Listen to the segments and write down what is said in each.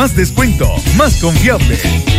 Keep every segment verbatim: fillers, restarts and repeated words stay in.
más descuento, más confiable.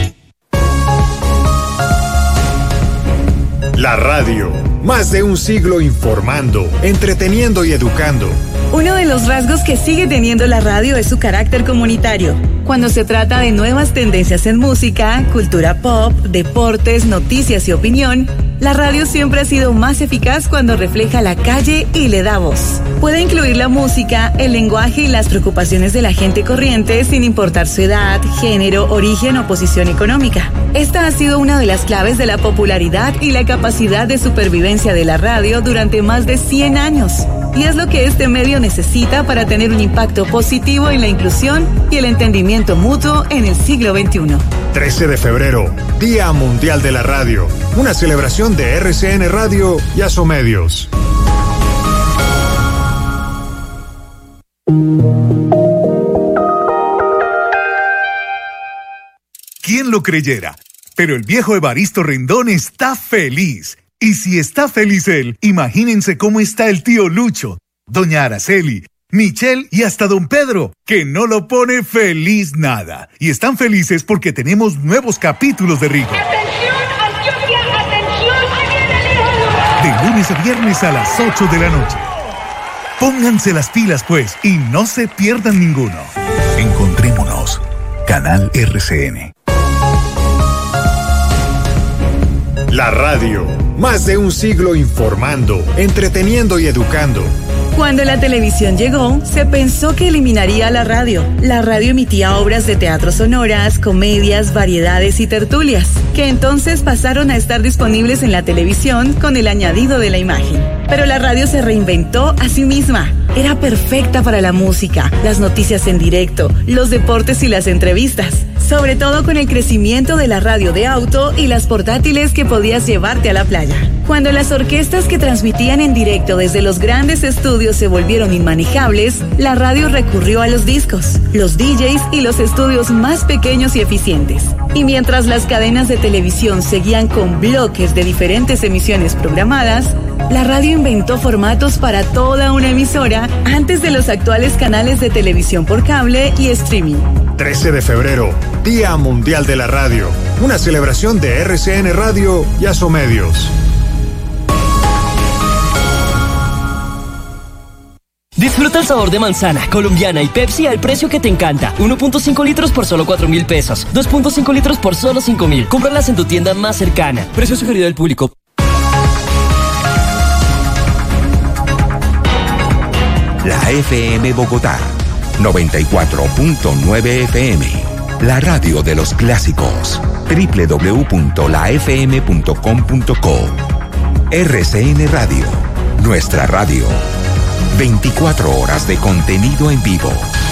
La radio, más de un siglo informando, entreteniendo y educando. Uno de los rasgos que sigue teniendo la radio es su carácter comunitario. Cuando se trata de nuevas tendencias en música, cultura pop, deportes, noticias y opinión, la radio siempre ha sido más eficaz cuando refleja la calle y le da voz. Puede incluir la música, el lenguaje y las preocupaciones de la gente corriente sin importar su edad, género, origen o posición económica. Esta ha sido una de las claves de la popularidad y la capacidad de supervivencia de la radio durante más de cien años. Y es lo que este medio necesita para tener un impacto positivo en la inclusión y el entendimiento mutuo en el siglo veintiuno. trece de febrero, Día Mundial de la Radio. Una celebración de R C N Radio y Asomedios. ¿Quién lo creyera? Pero el viejo Evaristo Rendón está feliz. Y si está feliz él, imagínense cómo está el tío Lucho, doña Araceli, Michelle y hasta don Pedro, que no lo pone feliz nada. Y están felices porque tenemos nuevos capítulos de Rigo. ¡Atención, Antioquia! ¡Atención! ¡Ahí viene el hijo! De lunes a viernes a las ocho de la noche. Pónganse las pilas, pues, y no se pierdan ninguno. Encontrémonos. Canal R C N. La radio, más de un siglo informando, entreteniendo y educando. Cuando la televisión llegó, se pensó que eliminaría la radio. La radio emitía obras de teatro sonoras, comedias, variedades y tertulias, que entonces pasaron a estar disponibles en la televisión con el añadido de la imagen. Pero la radio se reinventó a sí misma. Era perfecta para la música, las noticias en directo, los deportes y las entrevistas. Sobre todo con el crecimiento de la radio de auto y las portátiles que podías llevarte a la playa. Cuando las orquestas que transmitían en directo desde los grandes estudios se volvieron inmanejables, la radio recurrió a los discos, los D Js y los estudios más pequeños y eficientes. Y mientras las cadenas de televisión seguían con bloques de diferentes emisiones programadas, la radio inventó formatos para toda una emisora antes de los actuales canales de televisión por cable y streaming. trece de febrero, Día Mundial de la Radio. Una celebración de R C N Radio y Asomedios. Disfruta el sabor de manzana, colombiana y Pepsi al precio que te encanta. uno punto cinco litros por solo cuatro mil pesos. dos punto cinco litros por solo cinco mil. Cómpralas en tu tienda más cercana. Precio sugerido del público. La F M Bogotá, noventa y cuatro punto nueve F M. La radio de los clásicos. doble u doble u doble u punto la f m punto com punto co. R C N Radio. Nuestra radio. veinticuatro horas de contenido en vivo.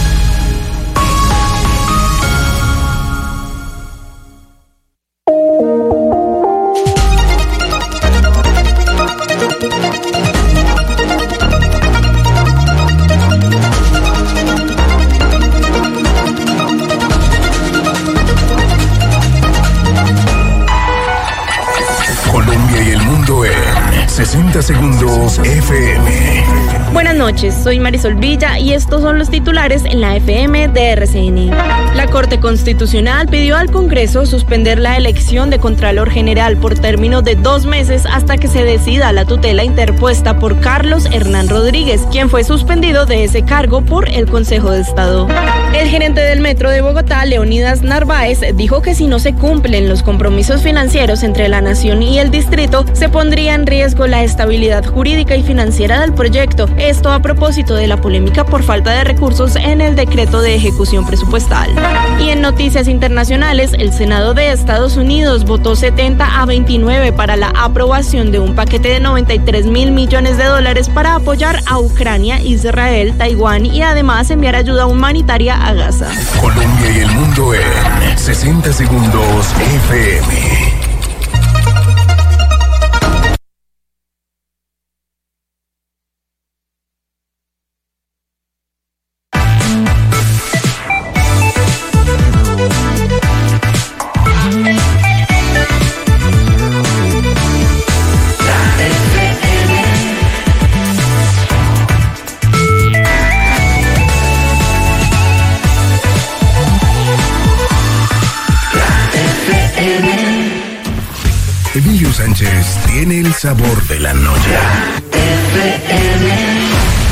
Colombia y el mundo en sesenta segundos F M. Buenas noches, soy Marisol Villa y estos son los titulares en la F M de R C N. La Corte Constitucional pidió al Congreso suspender la elección de Contralor General por término de dos meses hasta que se decida la tutela interpuesta por Carlos Hernán Rodríguez, quien fue suspendido de ese cargo por el Consejo de Estado. El gerente del Metro de Bogotá, Leonidas Narváez, dijo que si no se cumplen los compromisos financieros entre la Nación y el Distrito, se pondría en riesgo la estabilidad jurídica y financiera del proyecto. Esto a propósito de la polémica por falta de recursos en el decreto de ejecución presupuestal. Y en noticias internacionales, el Senado de Estados Unidos votó setenta a veintinueve para la aprobación de un paquete de noventa y tres mil millones de dólares para apoyar a Ucrania, Israel, Taiwán y además enviar ayuda humanitaria a Gaza. Colombia y el mundo en sesenta segundos F M. tiene el sabor de la noche. F M.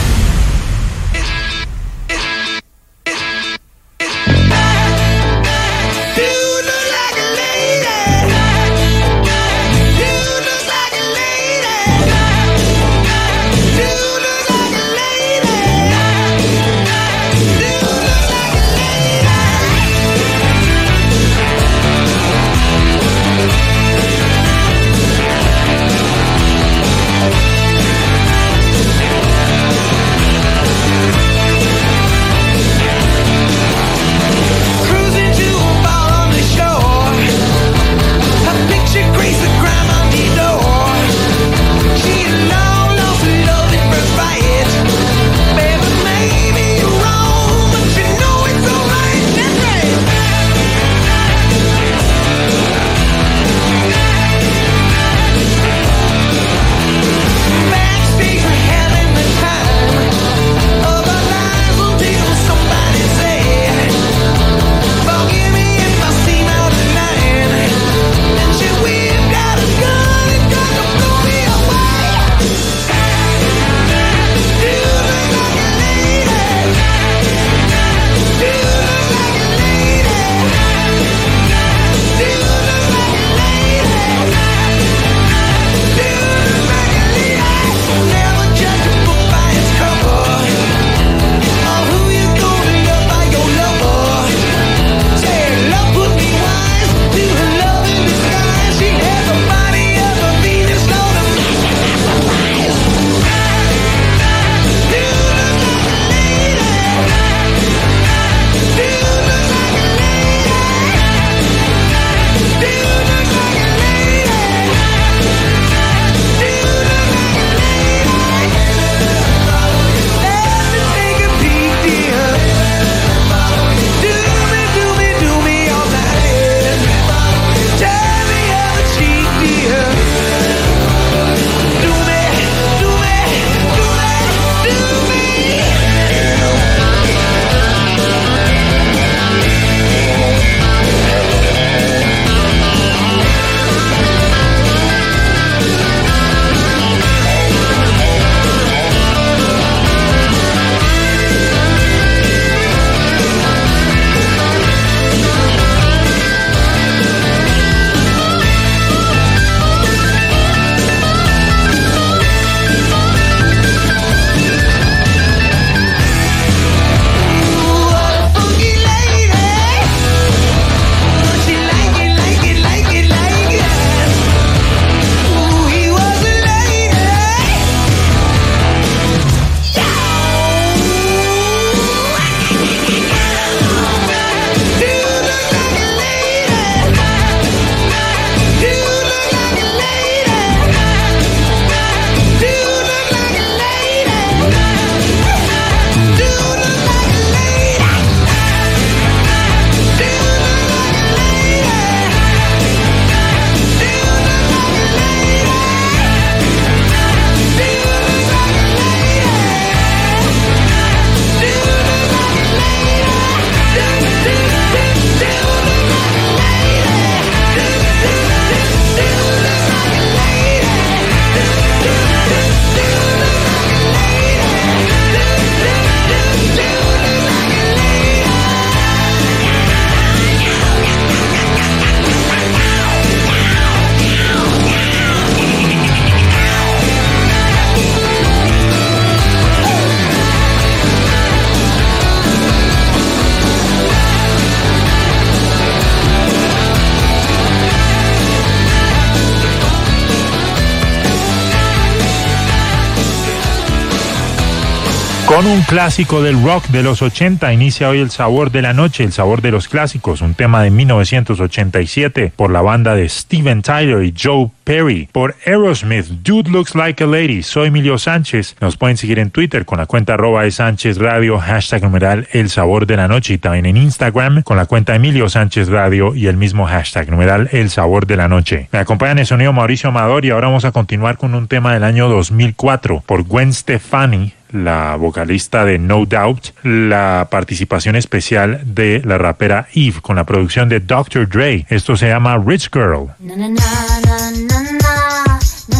Con un clásico del rock de los ochenta inicia hoy el sabor de la noche, el sabor de los clásicos, un tema de mil novecientos ochenta y siete por la banda de Steven Tyler y Joe Perry. Por Aerosmith, Dude Looks Like a Lady. Soy Emilio Sánchez. Nos pueden seguir en Twitter con la cuenta arroba de Sánchez Radio, hashtag numeral el sabor de la noche, y también en Instagram con la cuenta Emilio Sánchez Radio y el mismo hashtag numeral el sabor de la noche. Me acompaña en el sonido Mauricio Amador y ahora vamos a continuar con un tema del año dos mil cuatro por Gwen Stefani, la vocalista de No Doubt, la participación especial de la rapera Eve con la producción de doctor Dre. Esto se llama Rich Girl. Na, na, na, na, na, na, na.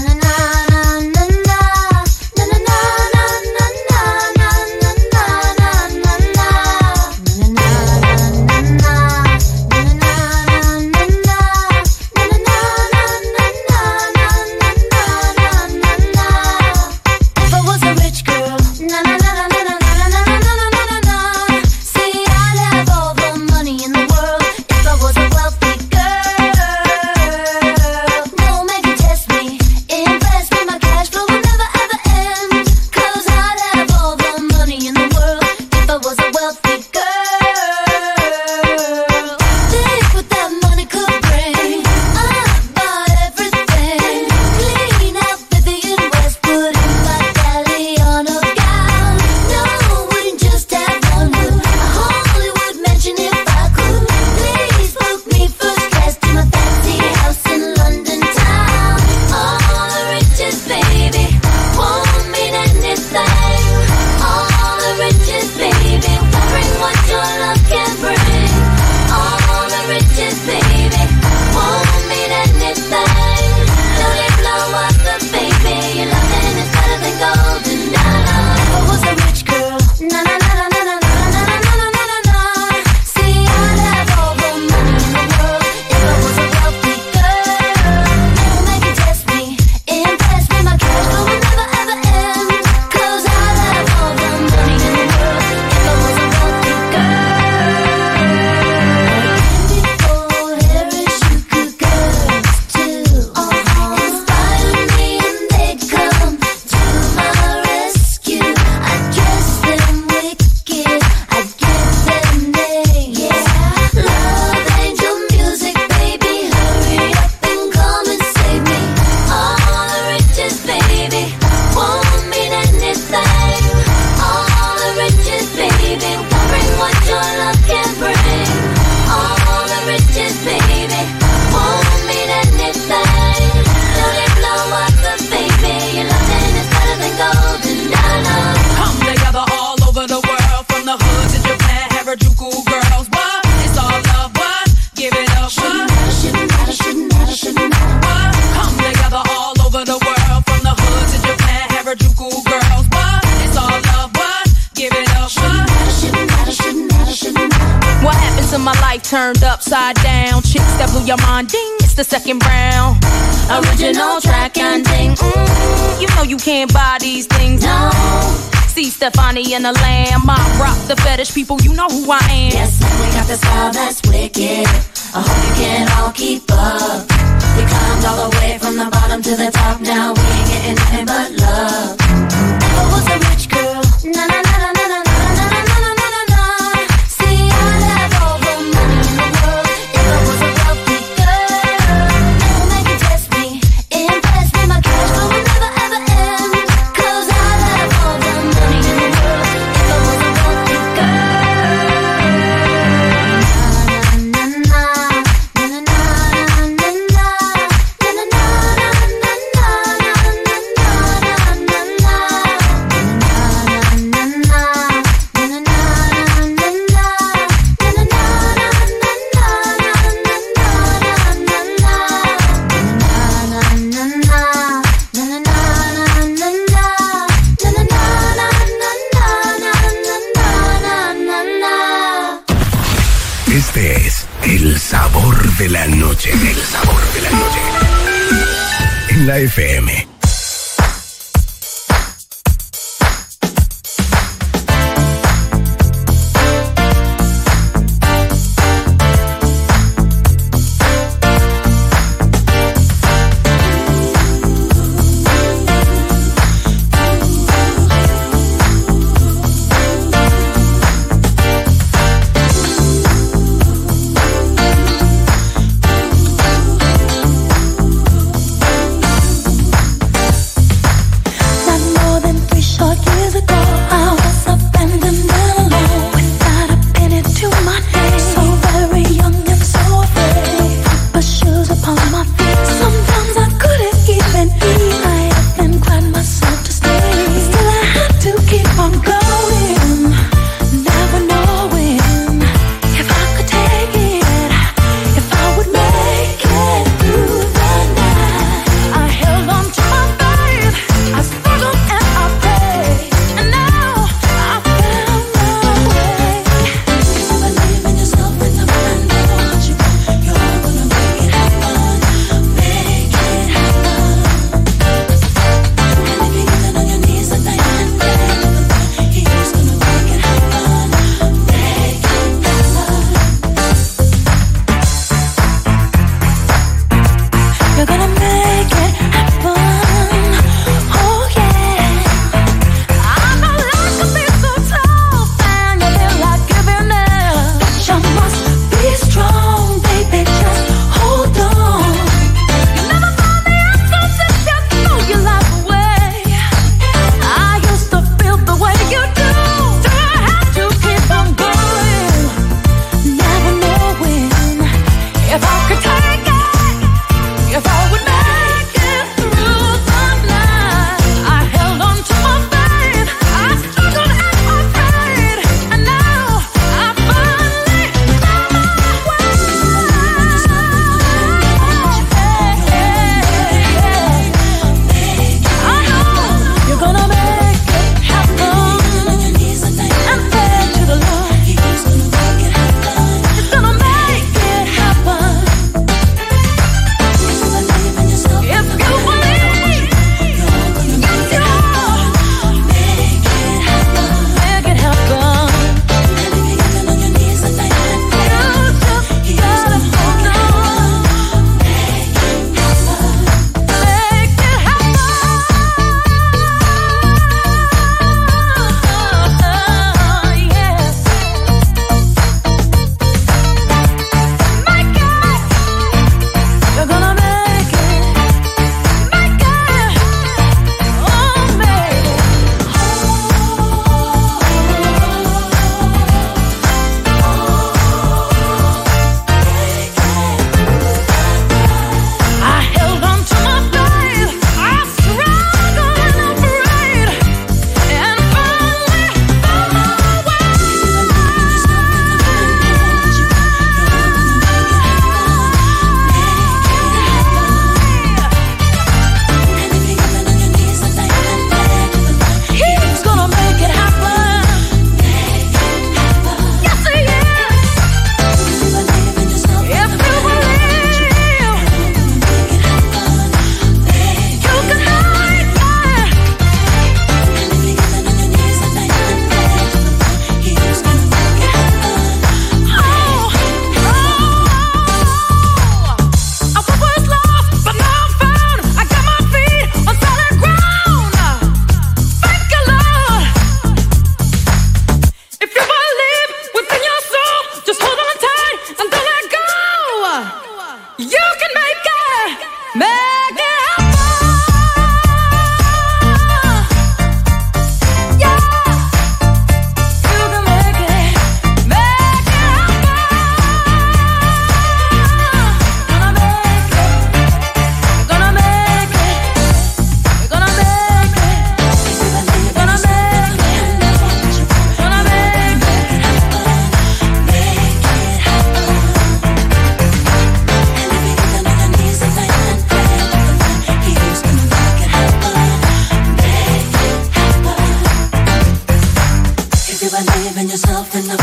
my life turned upside down. Chicks that blew your mind, ding, it's the second round. Original track and ding, mm, you know you can't buy these things, no. See Stefani and the Lamb, I rock the fetish people, you know who I am. Yes, man, we got the style that's wicked. I hope you can all keep up. We climbed all the way from the bottom to the top. Now we ain't getting nothing but love. Never was a rich girl, na na na na na na na na na na na na. See, I'd have all the money in the world if I was a wealthy girl. Never make you test me, impress me, my cash flow will never ever end. Cause I'd have all the money in the world if I was a wealthy girl. Na na na na na na na na na na na Este es el sabor de la noche, el sabor de la noche. En la F M.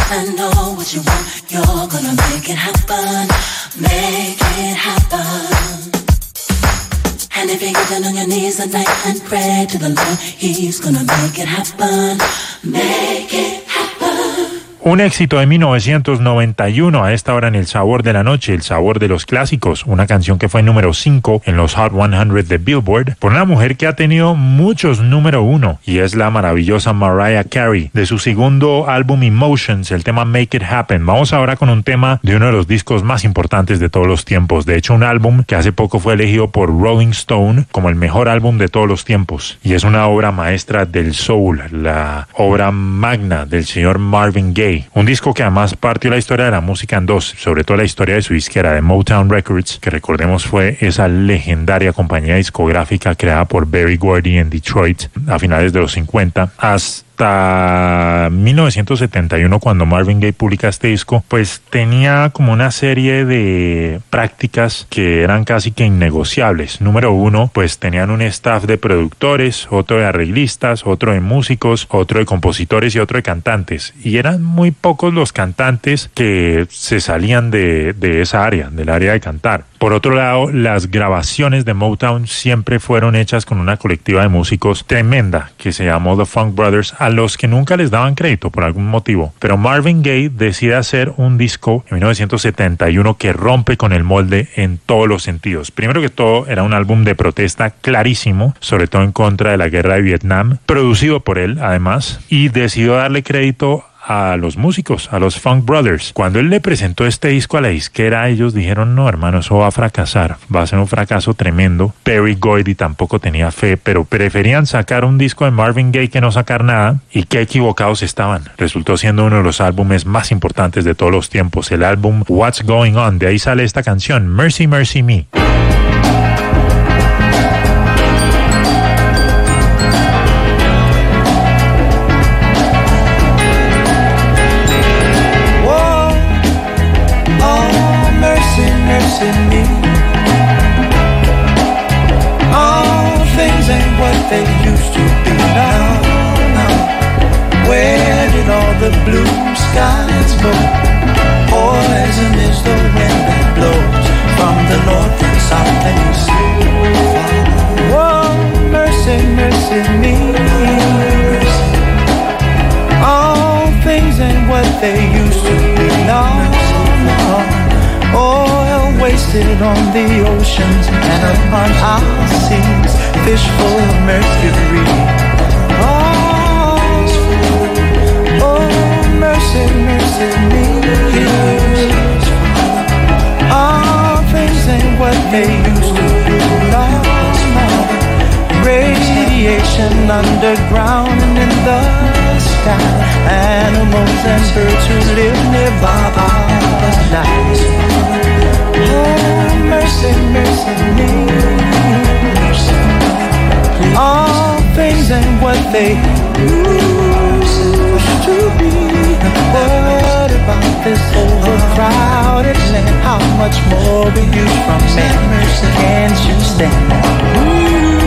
I know what you want. You're gonna make it happen. Make it happen. And if you get down on your knees tonight and pray to the Lord, He's gonna make it happen. Make it happen. Un éxito de mil novecientos noventa y uno a esta hora en El Sabor de la Noche, El Sabor de los Clásicos, una canción que fue número cinco en los Hot cien de Billboard por una mujer que ha tenido muchos número uno y es la maravillosa Mariah Carey. De su segundo álbum Emotions, el tema Make It Happen. Vamos ahora con un tema de uno de los discos más importantes de todos los tiempos. De hecho, un álbum que hace poco fue elegido por Rolling Stone como el mejor álbum de todos los tiempos y es una obra maestra del soul, la obra magna del señor Marvin Gaye. Un disco que además partió la historia de la música en dos, sobre todo la historia de su disquera de Motown Records, que recordemos fue esa legendaria compañía discográfica creada por Berry Gordy en Detroit a finales de los cincuenta, hasta hasta mil novecientos setenta y uno, cuando Marvin Gaye publica este disco, pues tenía como una serie de prácticas que eran casi que innegociables. Número uno, pues tenían un staff de productores, otro de arreglistas, otro de músicos, otro de compositores y otro de cantantes. Y eran muy pocos los cantantes que se salían de, de esa área, del área de cantar. Por otro lado, las grabaciones de Motown siempre fueron hechas con una colectiva de músicos tremenda que se llamó The Funk Brothers, a los que nunca les daban crédito por algún motivo. Pero Marvin Gaye decide hacer un disco en mil novecientos setenta y uno que rompe con el molde en todos los sentidos. Primero que todo, era un álbum de protesta clarísimo, sobre todo en contra de la guerra de Vietnam, producido por él además, y decidió darle crédito a los músicos, a los Funk Brothers. Cuando él le presentó este disco a la disquera, ellos dijeron: no, hermano, eso va a fracasar, va a ser un fracaso tremendo. Berry Gordy tampoco tenía fe, pero preferían sacar un disco de Marvin Gaye que no sacar nada, y qué equivocados estaban. Resultó siendo uno de los álbumes más importantes de todos los tiempos, el álbum What's Going On. De ahí sale esta canción, Mercy Mercy Me. In me, all things ain't what they used to be now, now. Where did all the blue skies go? Poison is the wind that blows from the north and south and east. Whoa, mercy, mercy me. All things ain't what they used to be now, now. Oil wasted on the oceans and upon our seas, fish full of mercury. Oh, oh, mercy, mercy me. All things ain't what they used to be. No, no. Radiation underground and in the sky. Animals and birds who live nearby our nights. Oh, mercy, mercy me. All things ain't what they used to be. What about this overcrowded land? How much more be you from man? Can't you stand that?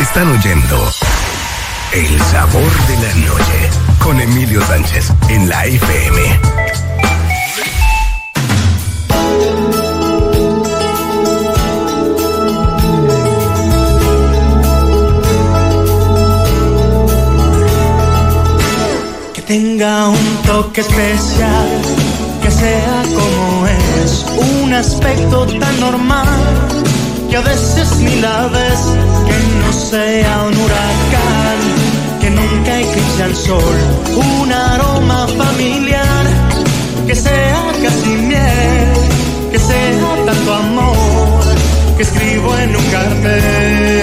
Están oyendo El Sabor de la Noche con Emilio Sánchez en la F M. Que tenga un toque especial, que sea como es, un aspecto tan normal, que a veces ni la ves, que no sea un huracán, que nunca eclipse al sol, un aroma familiar, que sea casi miel, que sea tanto amor, que escribo en un cartel.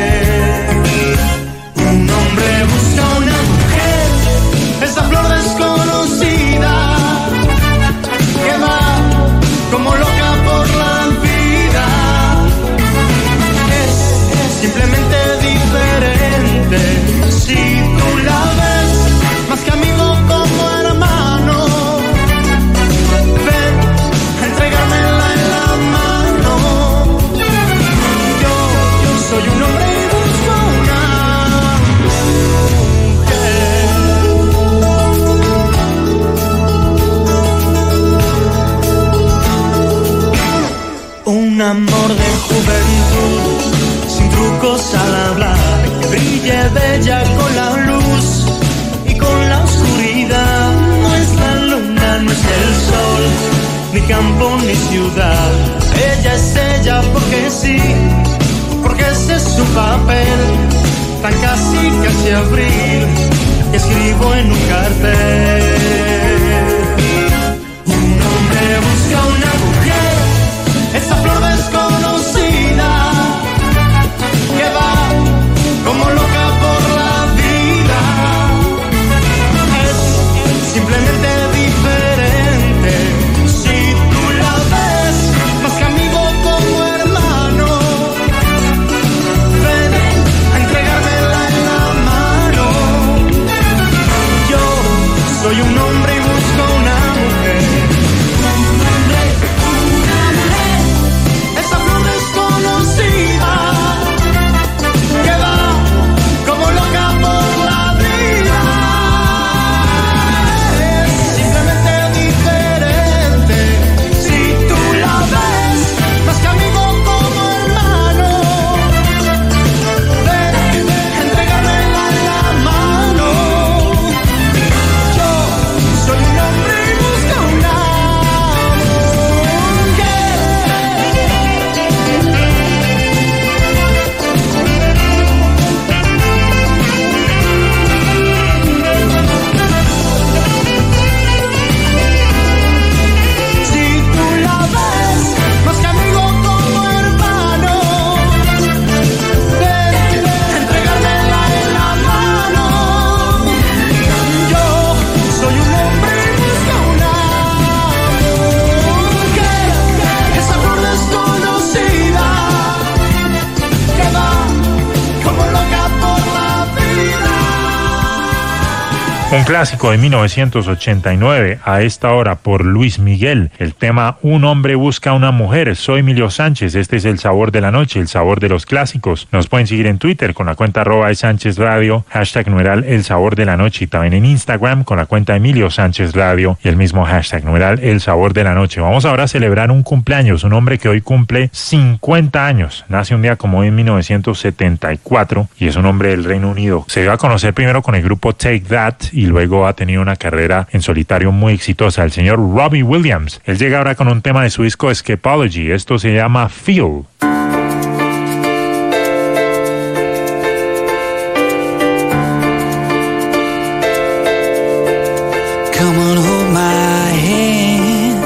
Un hombre busca una mujer, esa flor desconocida, que va como loca por la vida. Es simplemente diferente. Si tú la ves más que amigo, como hermano, ven a entregármela en la mano. Yo, yo soy un hombre y busco una mujer. Un amor de juventud, sin trucos al hablar, que brille bella con la luz y con la oscuridad. No es la luna, no es el sol, ni campo ni ciudad. Ella es ella porque sí, porque ese es su papel. Tan casi casi abril, que escribo en un cartel. Un hombre busca una mujer, esa flor desconocida, que va como loca por la vida. Es simplemente diferente. Si tú la ves más que amigo, como hermano, ven a entregármela en la mano. Yo soy un hombre y busco una mujer. Esa flor desconocida, que va como loca por la vida. Es simplemente diferente. Si tú la ves más que amigo, como hermano, ven a entregármela en la mano. Yo soy un hombre y busco una Si tú la ves más que amigo, como hermano, ven a entregármela en la mano. Yo soy un hombre y busco una mujer. Esa flor desconocida, que va como loca por la vida. Un clásico de mil novecientos ochenta y nueve, a esta hora por Luis Miguel, el tema Un hombre busca una mujer. Soy Emilio Sánchez, este es El Sabor de la Noche, el sabor de los clásicos. Nos pueden seguir en Twitter con la cuenta arroba Sánchez Radio, hashtag numeral El Sabor de la Noche, y también en Instagram con la cuenta Emilio Sánchez Radio y el mismo hashtag numeral El Sabor de la Noche. Vamos ahora a celebrar un cumpleaños, un hombre que hoy cumple cincuenta años, nace un día como hoy en mil novecientos setenta y cuatro y es un hombre del Reino Unido. Se dio a conocer primero con el grupo Take That y luego ha tenido una carrera en solitario muy exitosa, el señor Robbie Williams. Él llega ahora con un tema de su disco Escapology, esto se llama Feel. Come on, hold my hand.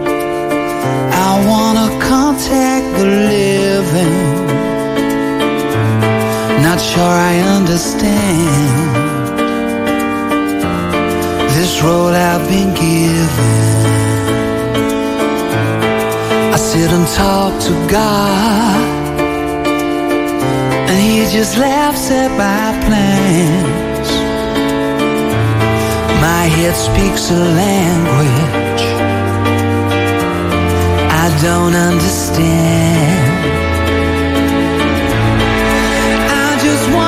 I wanna contact the living. Not sure I understand this road I've been given. I sit and talk to God, and He just laughs at my plans. My head speaks a language I don't understand. I just want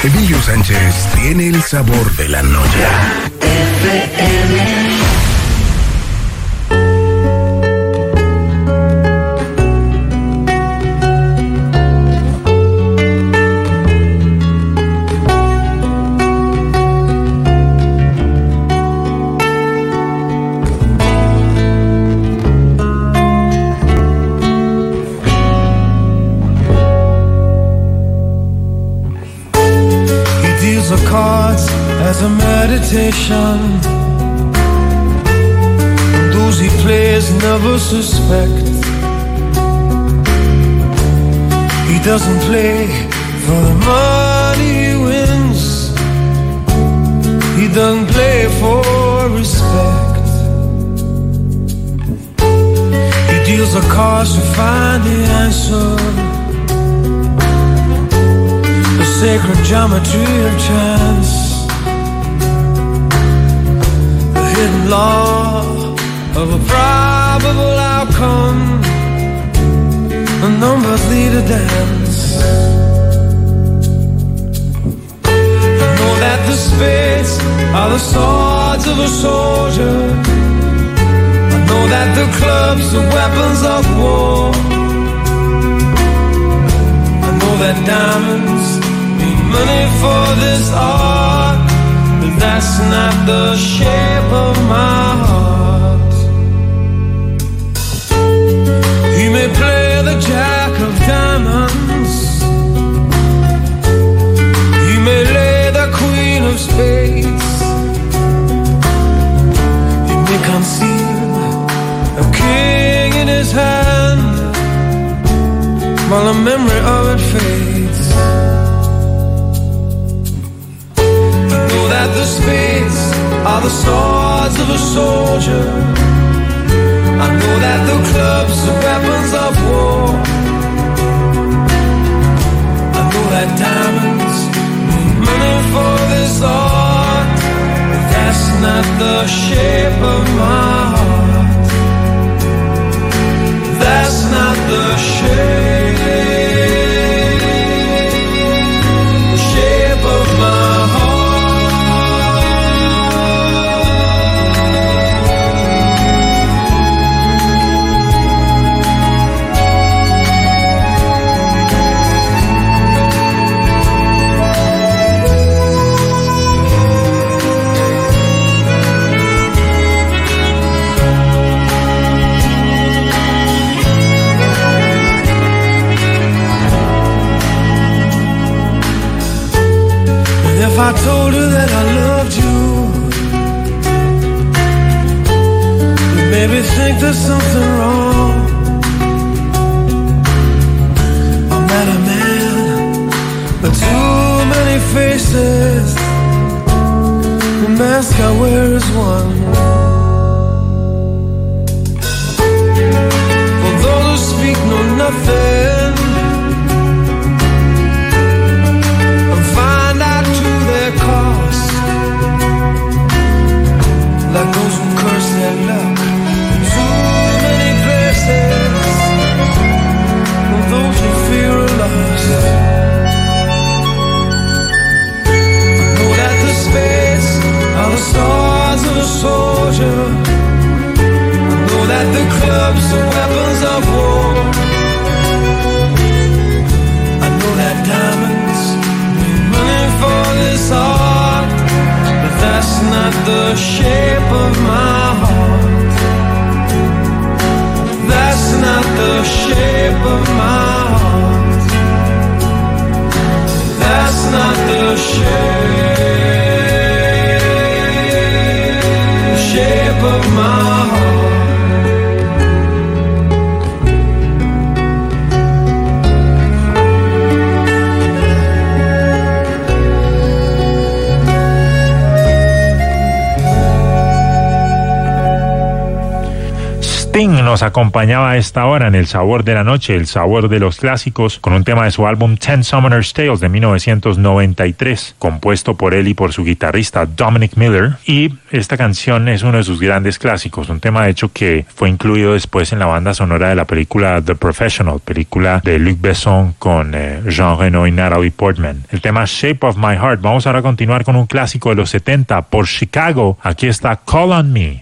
Emilio Sánchez tiene el sabor de la noche. F M. As a meditation, and those he plays never suspect. He doesn't play for the money he wins. He doesn't play for respect. He deals the cards to find the answer, the sacred geometry of chance, hidden law of a probable outcome. The numbers lead a dance. I know that the spades are the swords of a soldier. I know that the clubs are weapons of war. I know that diamonds need money for this art, but that's not the shape of my heart. He may play the jack of diamonds, he may lay the queen of spades, he may conceal a king in his hand while the memory of it fades. That the spades are the swords of a soldier. I know that the clubs are weapons of war. I know that diamonds need money for this art, but that's not the shape of my heart. That's not the shape, the shape of my heart. If I told her that I loved you, you'd maybe think there's something wrong. I'm not a man with too many faces. The mask I wear is one. For those who speak know nothing, cost, like those who curse their luck in too many places, and those who fear are lost. I know that the spades are the swords of a soldier. I know that the clubs are weapons of war. I know that diamonds need money for this art, but that's not the shape of my heart. That's not the shape of my heart. That's not the shape, shape of my heart. Sting nos acompañaba a esta hora en El Sabor de la Noche, el sabor de los clásicos, con un tema de su álbum Ten Summoner's Tales de mil novecientos noventa y tres, compuesto por él y por su guitarrista Dominic Miller. Y esta canción es uno de sus grandes clásicos, un tema de hecho que fue incluido después en la banda sonora de la película The Professional, película de Luc Besson con eh, Jean Reno y Natalie Portman. El tema Shape of My Heart. Vamos ahora a continuar con un clásico de los setenta por Chicago. Aquí está Call on Me.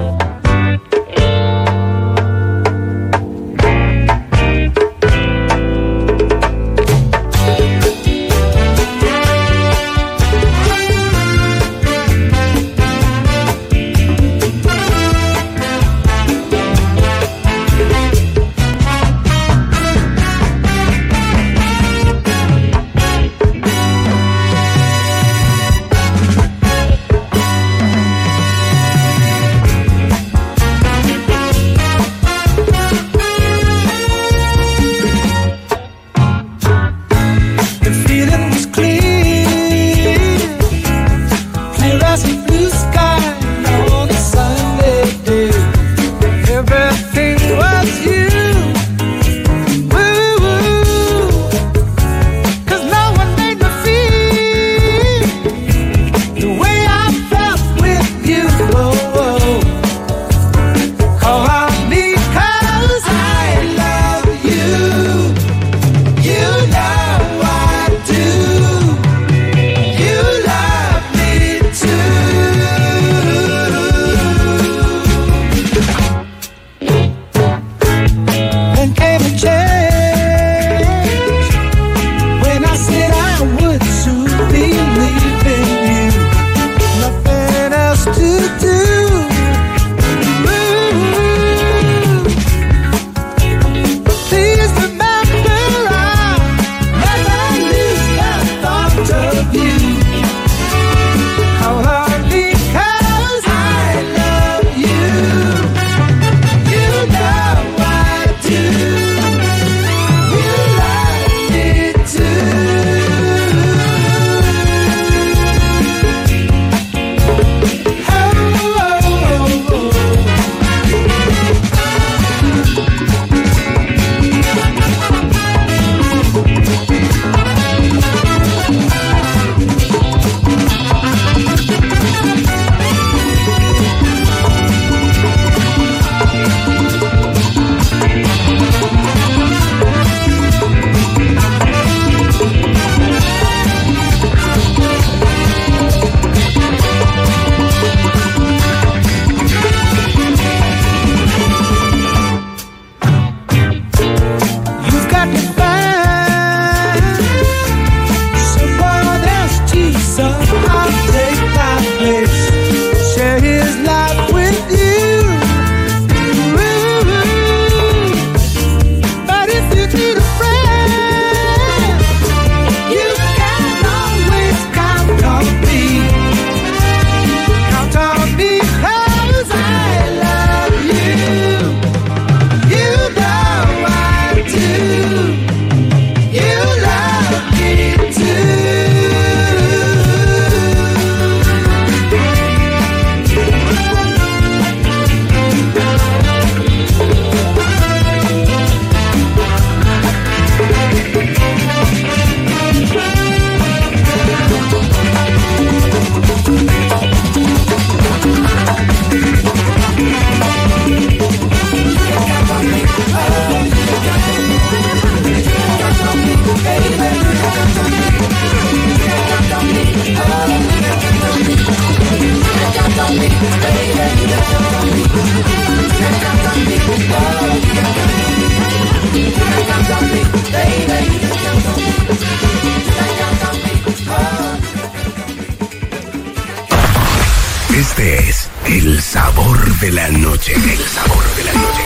Este es el sabor de la noche. El sabor de la noche.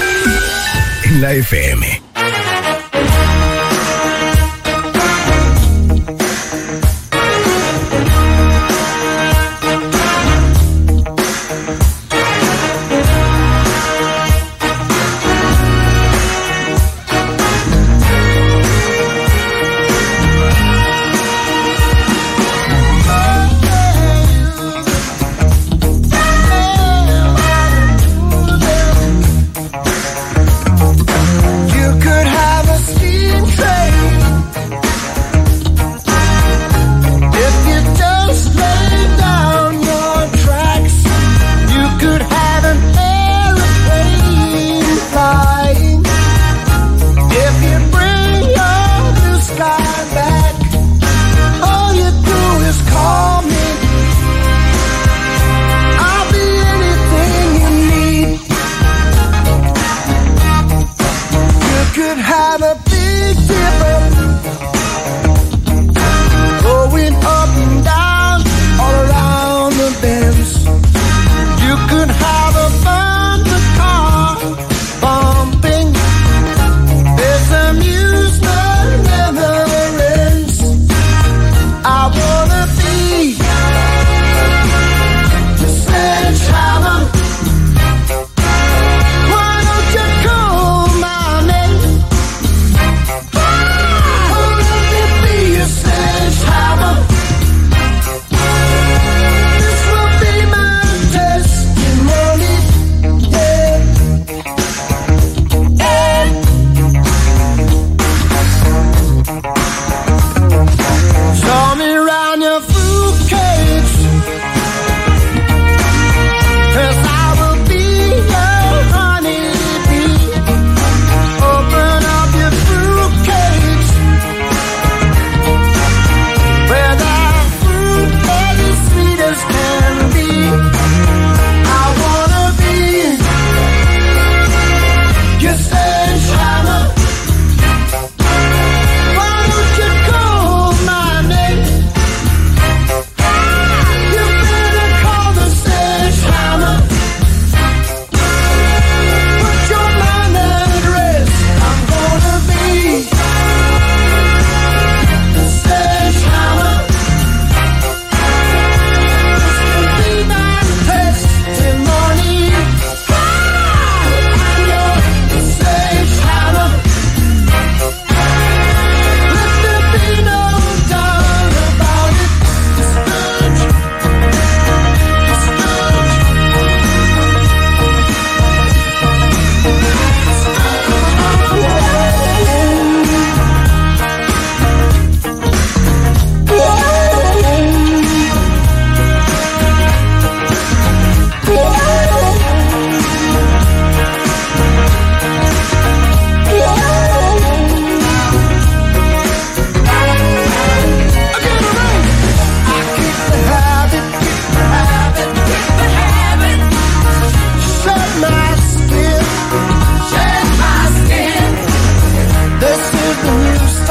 En la F M.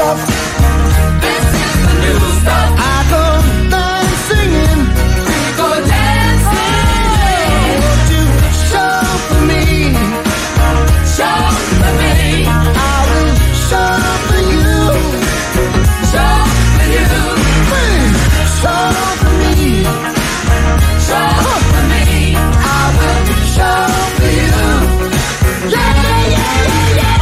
stuff. This is the new stuff. I go dance singing. We go dancing. Won't you show for me? Show for me. I will show for you. Show for you. Please show for me. Show for me. I will show for you. Yeah, yeah, yeah, yeah.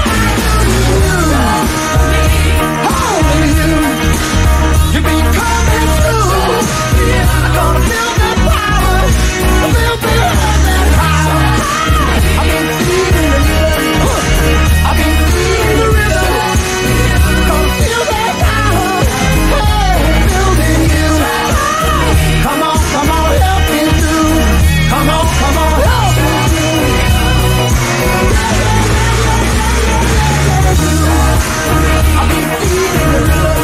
You be coming through. I'm gonna feel that power. A little bit of that power. I've been feeling the rhythm. I've been feeling the rhythm. Gonna feel that power. Hey, building you. Come on, come on, help me through. Come on, come on, help me through. I've been feeling the rhythm.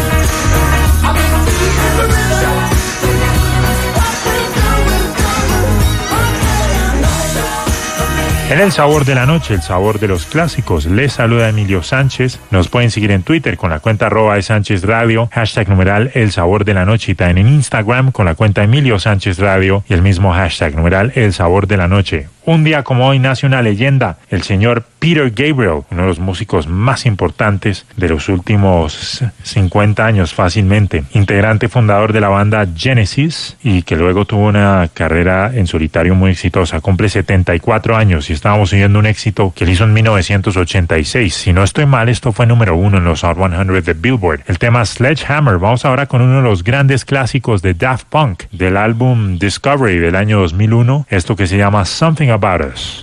En el sabor de la noche, el sabor de los clásicos, les saluda Emilio Sánchez. Nos pueden seguir en Twitter con la cuenta arroba de Sánchez Radio, hashtag numeral el sabor de la noche, y también en Instagram con la cuenta Emilio Sánchez Radio y el mismo hashtag numeral el sabor de la noche. Un día como hoy nace una leyenda, el señor Peter Gabriel, uno de los músicos más importantes de los últimos cincuenta años fácilmente, integrante fundador de la banda Genesis y que luego tuvo una carrera en solitario muy exitosa. Cumple setenta y cuatro años y estábamos siguiendo un éxito que él hizo en mil novecientos ochenta y seis. Si no estoy mal, esto fue número uno en los Hot cien de Billboard. El tema Sledgehammer. Vamos ahora con uno de los grandes clásicos de Daft Punk, del álbum Discovery del año dos mil uno, esto que se llama Something About Us.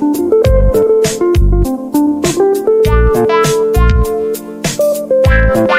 Bye.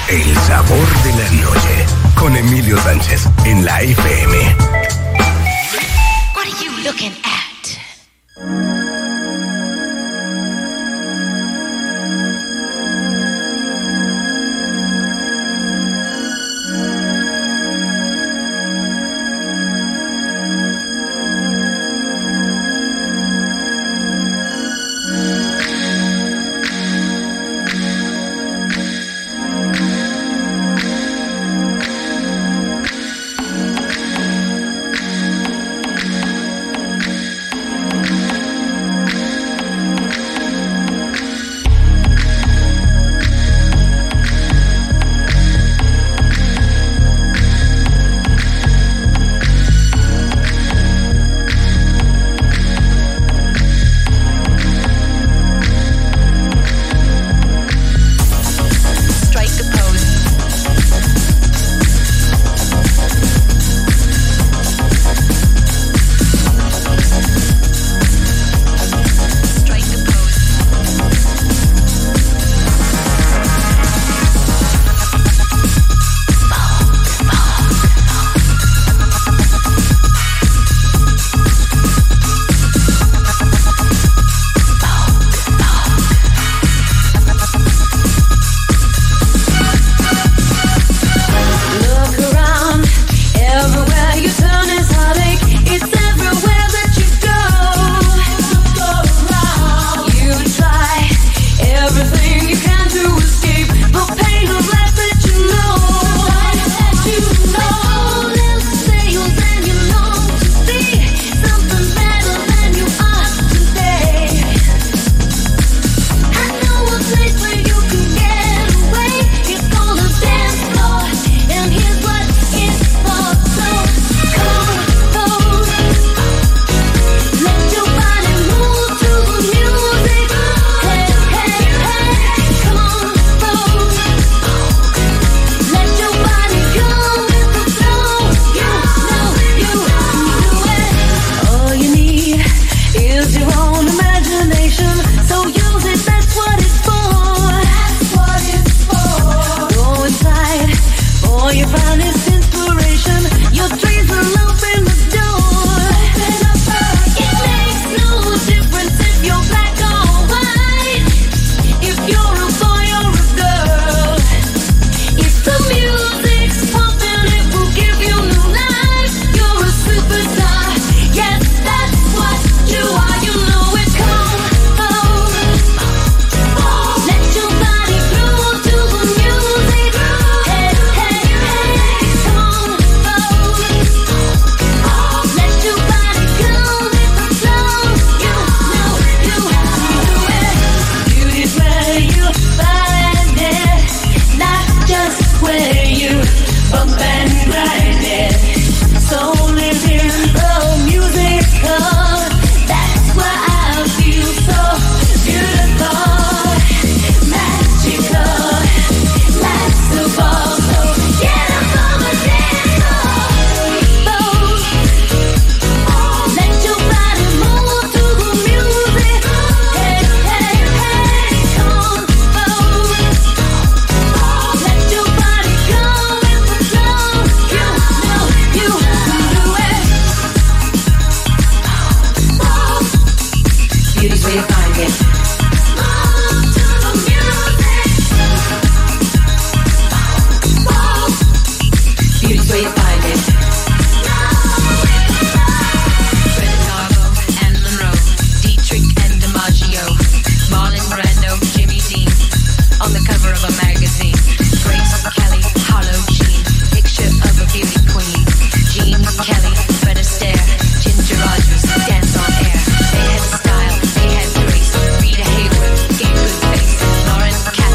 El sabor de la noche con Emilio Sánchez en la F M. What are you looking at?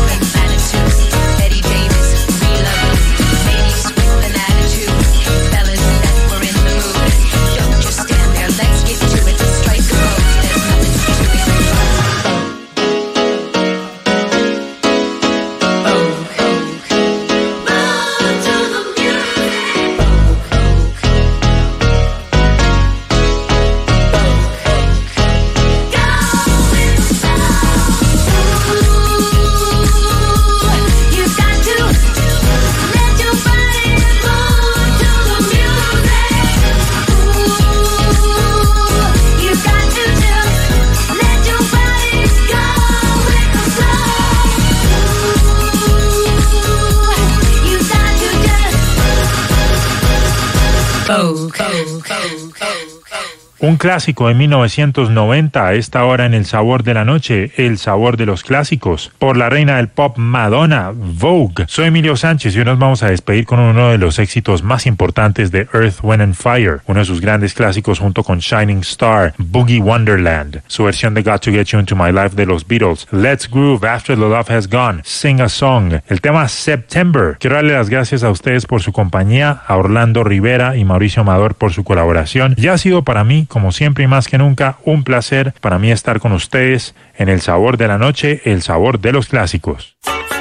Bella Vogue. Un clásico de mil novecientos noventa, a esta hora en El Sabor de la Noche, el sabor de los clásicos, por la reina del pop Madonna, Vogue. Soy Emilio Sánchez y hoy nos vamos a despedir con uno de los éxitos más importantes de Earth, Wind and Fire, uno de sus grandes clásicos junto con Shining Star, Boogie Wonderland, su versión de Got to Get You Into My Life de los Beatles, Let's Groove After the Love Has Gone, Sing a Song, el tema September. Quiero darle las gracias a ustedes por su compañía, a Orlando Rivera y Mauricio Amador por su colaboración. Ya ha sido para mí, como siempre y más que nunca, un placer para mí estar con ustedes en El Sabor de la Noche, el sabor de los clásicos.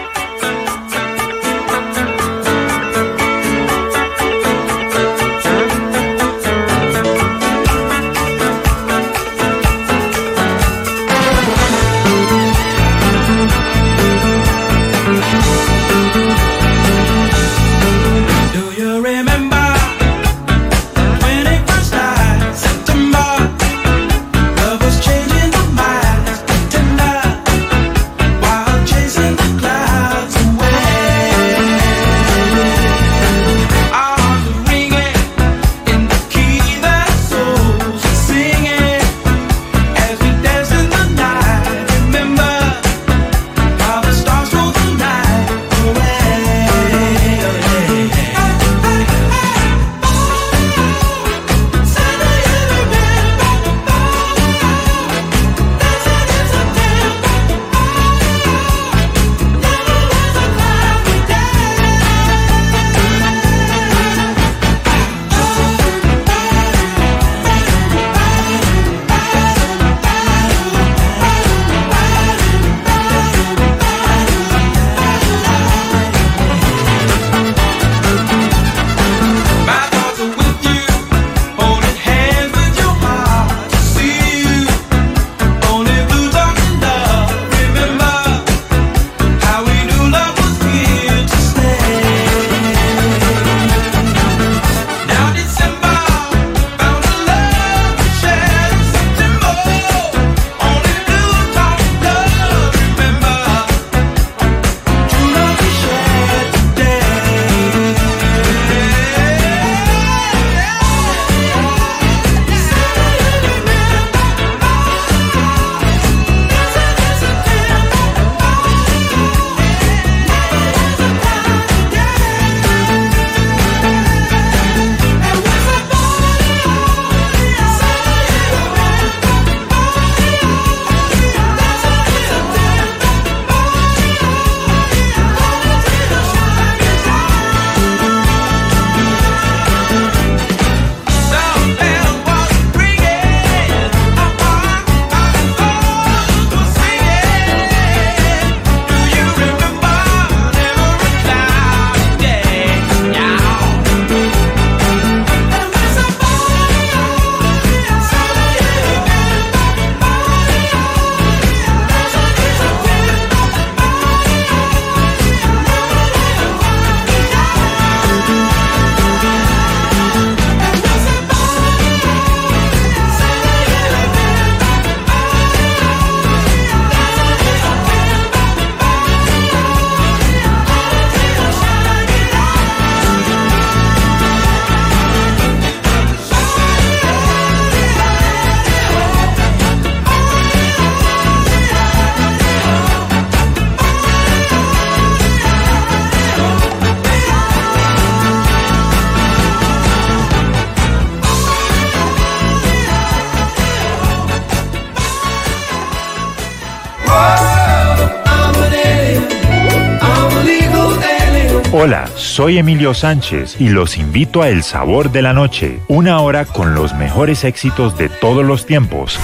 Hola, soy Emilio Sánchez y los invito a El Sabor de la Noche, una hora con los mejores éxitos de todos los tiempos.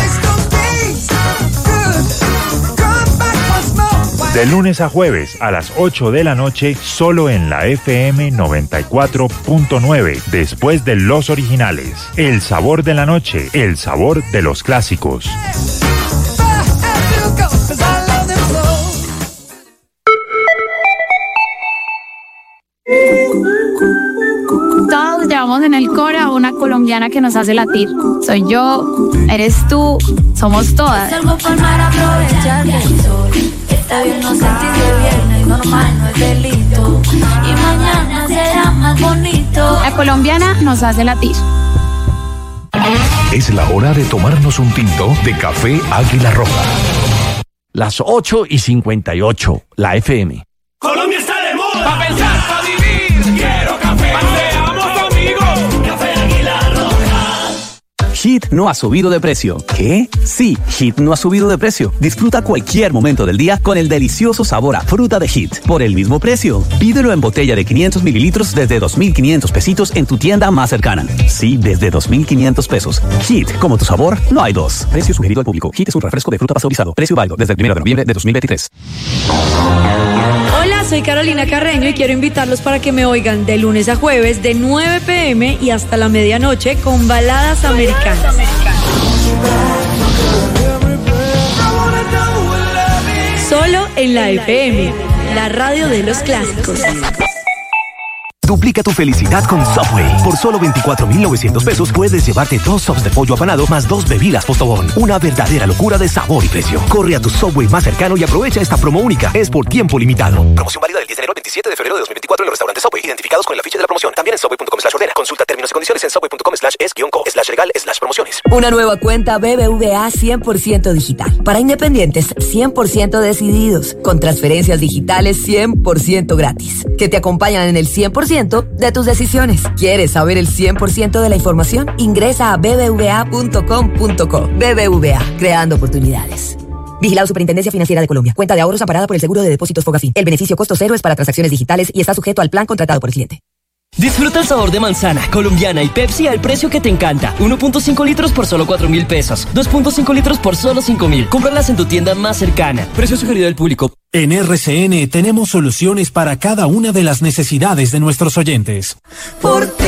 De lunes a jueves a las ocho de la noche, solo en la F M noventa y cuatro punto nueve, después de los originales. El Sabor de la Noche, el sabor de los clásicos. Todos llevamos en el coro a una colombiana que nos hace latir. Soy yo, eres tú, somos todas. Salgo por mar a aprovechar del sol. Está bien no sentirse viernes, normal, no es delito. Y mañana será más bonito. La colombiana nos hace latir. Es la hora de tomarnos un tinto de café Águila Roja. Las ocho y cincuenta y ocho, la F M. Colombia está de moda. Pa' pensar, pa' vivir. Quiero café. Paseamos amigos. Café Águila Roja. Hit no ha subido de precio. ¿Qué? Sí, Hit no ha subido de precio. Disfruta cualquier momento del día con el delicioso sabor a fruta de Hit por el mismo precio. Pídelo en botella de quinientos mililitros desde dos mil quinientos pesitos en tu tienda más cercana. Sí, desde dos mil quinientos pesos. Hit, como tu sabor, no hay dos. Precio sugerido al público. Hit es un refresco de fruta pasteurizado. Precio válido desde el primero de noviembre de dos mil veintitrés. Hola, soy Carolina Carreño y quiero invitarlos para que me oigan de lunes a jueves de nueve pe eme y hasta la medianoche con baladas americanas. Solo en la F M, la radio de los clásicos. Duplica tu felicidad con Subway. Por solo veinticuatro mil novecientos pesos puedes llevarte dos subs de pollo apanado más dos bebidas Postobón. Una verdadera locura de sabor y precio. Corre a tu Subway más cercano y aprovecha esta promo única. Es por tiempo limitado. Promoción válida del diez de enero al veintisiete de febrero de dos mil veinticuatro en los restaurantes Subway, identificados con el afiche de la promoción. También en subway punto com slash ordena. Consulta términos y condiciones en subway punto com slash es guión co slash legal slash promociones. Una nueva cuenta B B V A cien por ciento digital. Para independientes cien por ciento decididos. Con transferencias digitales cien por ciento gratis. Que te acompañan en el cien por ciento de tus decisiones. ¿Quieres saber el cien por ciento de la información? Ingresa a b b v a punto com punto co. B B V A, creando oportunidades. Vigilado Superintendencia Financiera de Colombia. Cuenta de ahorros amparada por el Seguro de Depósitos Fogafín. El beneficio costo cero es para transacciones digitales y está sujeto al plan contratado por el cliente. Disfruta el sabor de manzana, colombiana y Pepsi al precio que te encanta. uno punto cinco litros por solo cuatro mil pesos. dos punto cinco litros por solo cinco mil. Cómpralas en tu tienda más cercana. Precio sugerido del público. En R C N tenemos soluciones para cada una de las necesidades de nuestros oyentes. Por ti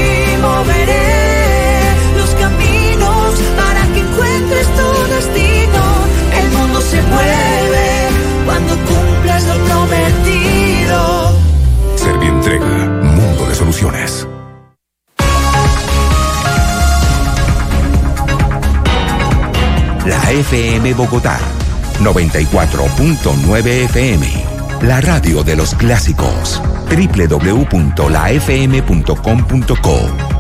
moveré los caminos para que encuentres tu destino. El mundo se mueve cuando cumplas lo prometido. Servientrega, mundo de soluciones. La F M Bogotá, noventa y cuatro punto nueve F M. La radio de los clásicos. doble u doble u doble u punto la f m punto com punto co.